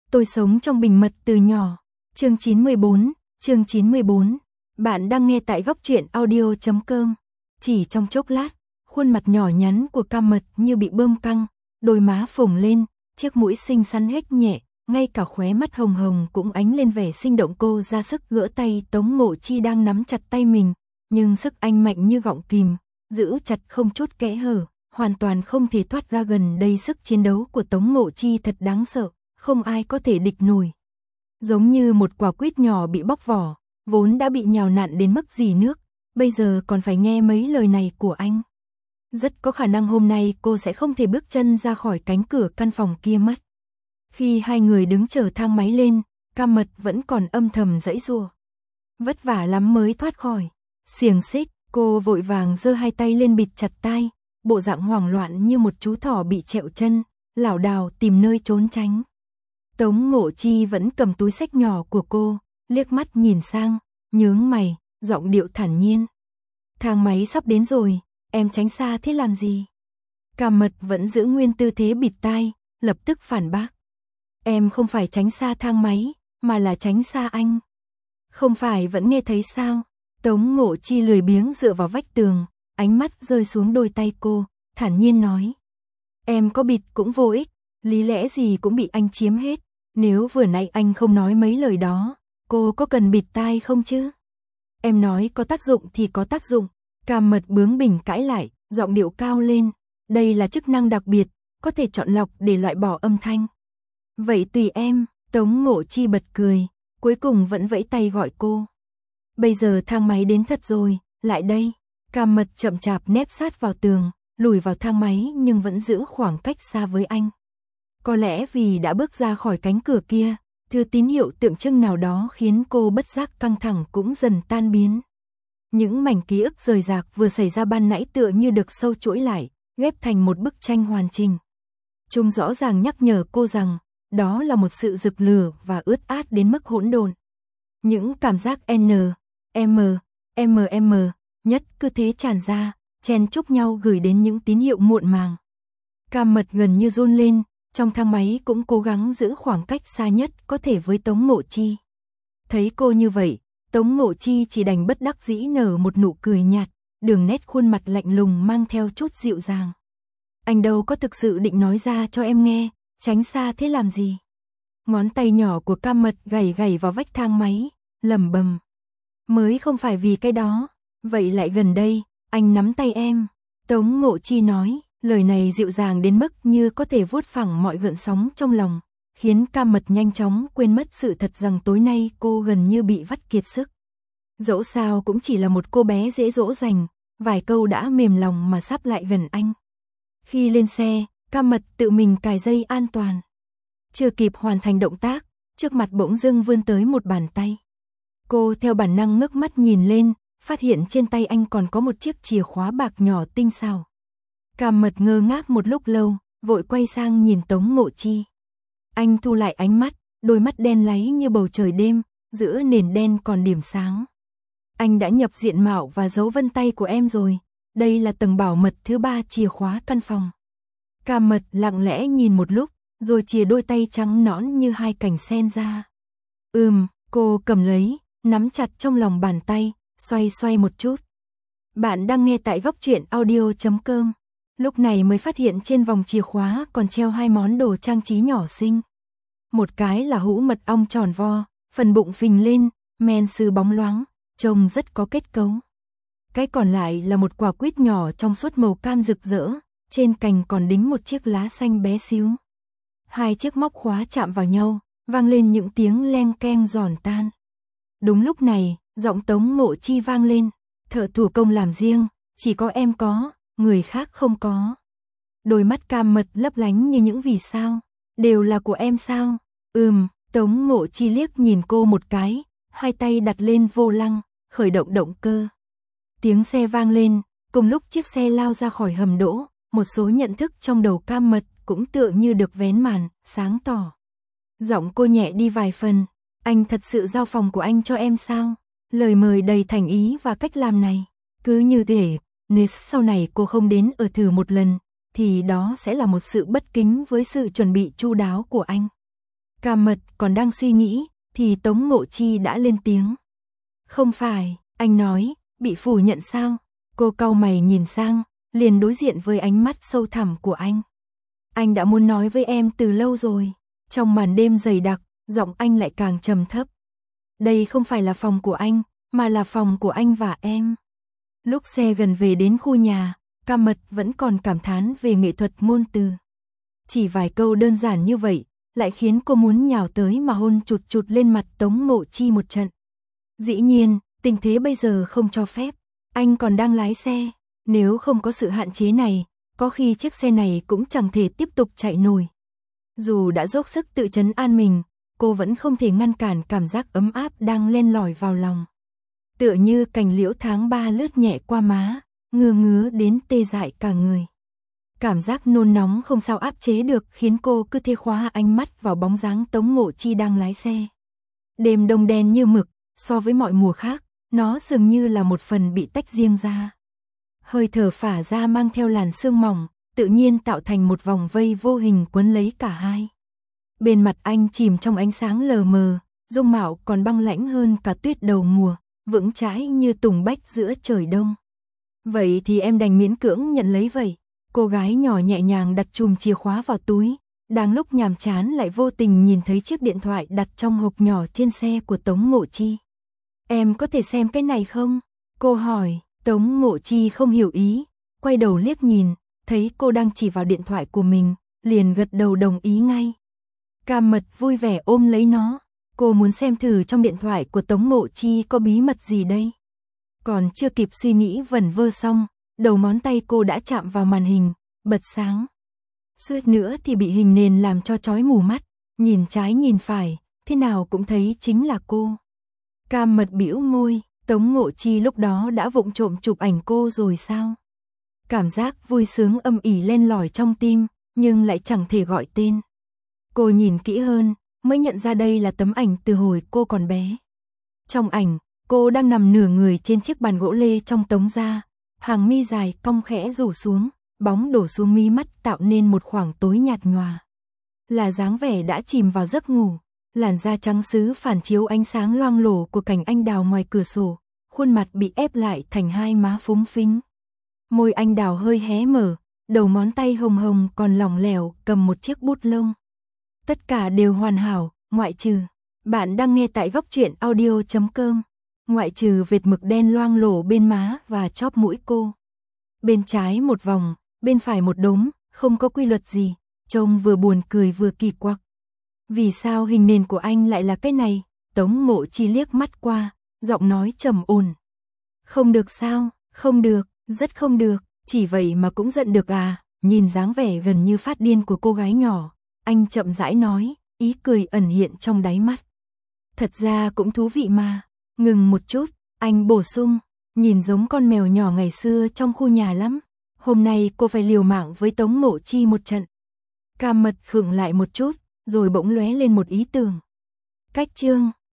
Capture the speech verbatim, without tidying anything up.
Tôi sống trong bình mật từ nhỏ. Chương chín mươi bốn, chương chín mươi bốn. Bạn đang nghe tại góc truyện audio chấm com. Chỉ trong chốc lát, khuôn mặt nhỏ nhắn của Cam Mật như bị bơm căng, đôi má phồng lên, chiếc mũi xinh xắn hếch nhẹ, ngay cả khóe mắt hồng hồng cũng ánh lên vẻ sinh động. Cô ra sức gỡ tay Tống Ngộ Chi đang nắm chặt tay mình, nhưng sức anh mạnh như gọng kìm, giữ chặt không chút kẽ hở, hoàn toàn không thể thoát ra gần đây. Sức chiến đấu của Tống Ngộ Chi thật đáng sợ, không ai có thể địch nổi. Giống như một quả quýt nhỏ bị bóc vỏ, vốn đã bị nhào nặn đến mức rỉ nước, bây giờ còn phải nghe mấy lời này của anh. Rất có khả năng hôm nay cô sẽ không thể bước chân ra khỏi cánh cửa căn phòng kia mất. Khi hai người đứng chờ thang máy lên, Cam Mật vẫn còn âm thầm giãy giụa. Vất vả lắm mới thoát khỏi xiềng xích, cô vội vàng giơ hai tay lên bịt chặt tai, bộ dạng hoảng loạn như một chú thỏ bị trẹo chân, lảo đảo tìm nơi trốn tránh. Tống Ngộ Chi vẫn cầm túi xách nhỏ của cô, liếc mắt nhìn sang, nhướng mày, giọng điệu thản nhiên. Thang máy sắp đến rồi, em tránh xa thế làm gì? Cam Mật vẫn giữ nguyên tư thế bịt tai, lập tức phản bác. Em không phải tránh xa thang máy, mà là tránh xa anh. Không phải vẫn nghe thấy sao? Tống Ngộ Chi lười biếng dựa vào vách tường, ánh mắt rơi xuống đôi tay cô, thản nhiên nói. Em có bịt cũng vô ích, lý lẽ gì cũng bị anh chiếm hết. Nếu vừa nãy anh không nói mấy lời đó, cô có cần bịt tai không chứ? Em nói có tác dụng thì có tác dụng. Cam Mật bướng bỉnh cãi lại, giọng điệu cao lên. Đây là chức năng đặc biệt, có thể chọn lọc để loại bỏ âm thanh. Vậy tùy em. Tống Ngộ Chi bật cười, cuối cùng vẫn vẫy tay gọi cô. Bây giờ thang máy đến thật rồi, lại đây. Cam Mật chậm chạp nép sát vào tường, lùi vào thang máy nhưng vẫn giữ khoảng cách xa với anh. Có lẽ vì đã bước ra khỏi cánh cửa kia, thứ tín hiệu tượng trưng nào đó khiến cô bất giác căng thẳng cũng dần tan biến. Những mảnh ký ức rời rạc vừa xảy ra ban nãy tựa như được sâu chuỗi lại, ghép thành một bức tranh hoàn chỉnh. Chúng rõ ràng nhắc nhở cô rằng, đó là một sự rực lửa và ướt át đến mức hỗn độn. Những cảm giác N, M, M M nhất cứ thế tràn ra, chen chúc nhau gửi đến những tín hiệu muộn màng. Cam Mật gần như run lên, trong thang máy cũng cố gắng giữ khoảng cách xa nhất có thể với Tống Ngộ Chi. Thấy cô như vậy, Tống Ngộ Chi chỉ đành bất đắc dĩ nở một nụ cười nhạt, đường nét khuôn mặt lạnh lùng mang theo chút dịu dàng. Anh đâu có thực sự định nói ra cho em nghe, tránh xa thế làm gì? Ngón tay nhỏ của Cam Mật gảy gảy vào vách thang máy, lẩm bẩm. Mới không phải vì cái đó, vậy lại gần đây, anh nắm tay em. Tống Ngộ Chi nói, lời này dịu dàng đến mức như có thể vuốt phẳng mọi gợn sóng trong lòng, khiến Cam Mật nhanh chóng quên mất sự thật rằng tối nay cô gần như bị vắt kiệt sức. Dẫu sao cũng chỉ là một cô bé dễ dỗ dành, vài câu đã mềm lòng mà sắp lại gần anh. Khi lên xe, Cam Mật tự mình cài dây an toàn. Chưa kịp hoàn thành động tác, trước mặt bỗng dưng vươn tới một bàn tay. Cô theo bản năng ngước mắt nhìn lên, phát hiện trên tay anh còn có một chiếc chìa khóa bạc nhỏ tinh xảo. Cam Mật ngơ ngác một lúc lâu, vội quay sang nhìn Tống Ngộ Chi. Anh thu lại ánh mắt, đôi mắt đen láy như bầu trời đêm, giữa nền đen còn điểm sáng. Anh đã nhập diện mạo và dấu vân tay của em rồi, đây là tầng bảo mật thứ ba chìa khóa căn phòng. Cam Mật lặng lẽ nhìn một lúc, rồi chìa đôi tay trắng nõn như hai cành sen ra. Ừm, cô cầm lấy, nắm chặt trong lòng bàn tay, xoay xoay một chút. Bạn đang nghe tại góc truyện audio chấm com. Lúc này mới phát hiện trên vòng chìa khóa còn treo hai món đồ trang trí nhỏ xinh. Một cái là hũ mật ong tròn vo, phần bụng phình lên, men sứ bóng loáng, trông rất có kết cấu. Cái còn lại là một quả quýt nhỏ trong suốt màu cam rực rỡ, trên cành còn đính một chiếc lá xanh bé xíu. Hai chiếc móc khóa chạm vào nhau, vang lên những tiếng leng keng giòn tan. Đúng lúc này, giọng Tống Ngộ Chi vang lên, thợ thủ công làm riêng, chỉ có em có, người khác không có. Đôi mắt Cam Mật lấp lánh như những vì sao, đều là của em sao? Ừm, Tống Ngộ Chi liếc nhìn cô một cái, hai tay đặt lên vô lăng, khởi động động cơ. Tiếng xe vang lên, cùng lúc chiếc xe lao ra khỏi hầm đỗ, một số nhận thức trong đầu Cam Mật cũng tựa như được vén màn, sáng tỏ. Giọng cô nhẹ đi vài phần, anh thật sự giao phòng của anh cho em sao? Lời mời đầy thành ý và cách làm này, cứ như thế, nếu sau này cô không đến ở thử một lần, thì đó sẽ là một sự bất kính với sự chuẩn bị chu đáo của anh. Cam Mật còn đang suy nghĩ, thì Tống Ngộ Chi đã lên tiếng. Không phải, anh nói, bị phủ nhận sao? Cô cau mày nhìn sang, liền đối diện với ánh mắt sâu thẳm của anh. Anh đã muốn nói với em từ lâu rồi. Trong màn đêm dày đặc, giọng anh lại càng trầm thấp. Đây không phải là phòng của anh, mà là phòng của anh và em. Lúc xe gần về đến khu nhà, Cam Mật vẫn còn cảm thán về nghệ thuật ngôn từ. Chỉ vài câu đơn giản như vậy, lại khiến cô muốn nhào tới mà hôn chụt chụt lên mặt Tống Ngộ Chi một trận. Dĩ nhiên, tình thế bây giờ không cho phép. Anh còn đang lái xe. Nếu không có sự hạn chế này, có khi chiếc xe này cũng chẳng thể tiếp tục chạy nổi. Dù đã dốc sức tự trấn an mình, cô vẫn không thể ngăn cản cảm giác ấm áp đang len lỏi vào lòng. Tựa như cành liễu tháng ba lướt nhẹ qua má, ngứa ngứa đến tê dại cả người. Cảm giác nôn nóng không sao áp chế được khiến cô cứ thế khóa ánh mắt vào bóng dáng Tống Ngộ Chi đang lái xe. Đêm đông đen như mực, so với mọi mùa khác, nó dường như là một phần bị tách riêng ra. Hơi thở phả ra mang theo làn sương mỏng, tự nhiên tạo thành một vòng vây vô hình quấn lấy cả hai. Bên mặt anh chìm trong ánh sáng lờ mờ, dung mạo còn băng lãnh hơn cả tuyết đầu mùa, vững chãi như tùng bách giữa trời đông. Vậy thì em đành miễn cưỡng nhận lấy vậy. Cô gái nhỏ nhẹ nhàng đặt chùm chìa khóa vào túi, đang lúc nhàm chán lại vô tình nhìn thấy chiếc điện thoại đặt trong hộp nhỏ trên xe của Tống Ngộ Chi. Em có thể xem cái này không? Cô hỏi. Tống Ngộ Chi không hiểu ý, quay đầu liếc nhìn, thấy cô đang chỉ vào điện thoại của mình, liền gật đầu đồng ý ngay. Cam Mật vui vẻ ôm lấy nó, cô muốn xem thử trong điện thoại của Tống Ngộ Chi có bí mật gì đây. Còn chưa kịp suy nghĩ vẩn vơ xong, đầu ngón tay cô đã chạm vào màn hình, bật sáng. Suýt nữa thì bị hình nền làm cho chói mù mắt, nhìn trái nhìn phải, thế nào cũng thấy chính là cô. Cam Mật bĩu môi. Tống Ngộ Chi lúc đó đã vụng trộm chụp ảnh cô rồi sao? Cảm giác vui sướng âm ỉ len lỏi trong tim, nhưng lại chẳng thể gọi tên. Cô nhìn kỹ hơn, mới nhận ra đây là tấm ảnh từ hồi cô còn bé. Trong ảnh, cô đang nằm nửa người trên chiếc bàn gỗ lê trong tống gia, hàng mi dài cong khẽ rủ xuống, bóng đổ xuống mí mắt tạo nên một khoảng tối nhạt nhòa. Là dáng vẻ đã chìm vào giấc ngủ. Làn da trắng sứ phản chiếu ánh sáng loang lổ của cành anh đào ngoài cửa sổ, khuôn mặt bị ép lại thành hai má phúng phính. Môi anh đào hơi hé mở, đầu ngón tay hồng hồng còn lỏng lẻo cầm một chiếc bút lông. Tất cả đều hoàn hảo, ngoại trừ. Bạn đang nghe tại góc truyện audio chấm com. Ngoại trừ vệt mực đen loang lổ bên má và chóp mũi cô. Bên trái một vòng, bên phải một đốm, không có quy luật gì, trông vừa buồn cười vừa kỳ quặc. Vì sao hình nền của anh lại là cái này? Tống Ngộ Chi liếc mắt qua, giọng nói trầm ổn. Không được sao? Không được, rất không được, chỉ vậy mà cũng giận được à? Nhìn dáng vẻ gần như phát điên của cô gái nhỏ, anh chậm rãi nói, ý cười ẩn hiện trong đáy mắt. Thật ra cũng thú vị mà. Ngừng một chút, anh bổ sung, nhìn giống con mèo nhỏ ngày xưa trong khu nhà lắm. Hôm nay cô phải liều mạng với Tống Ngộ Chi một trận. Cam Mật khựng lại một chút, rồi bỗng lóe lên một ý tưởng. Cách chương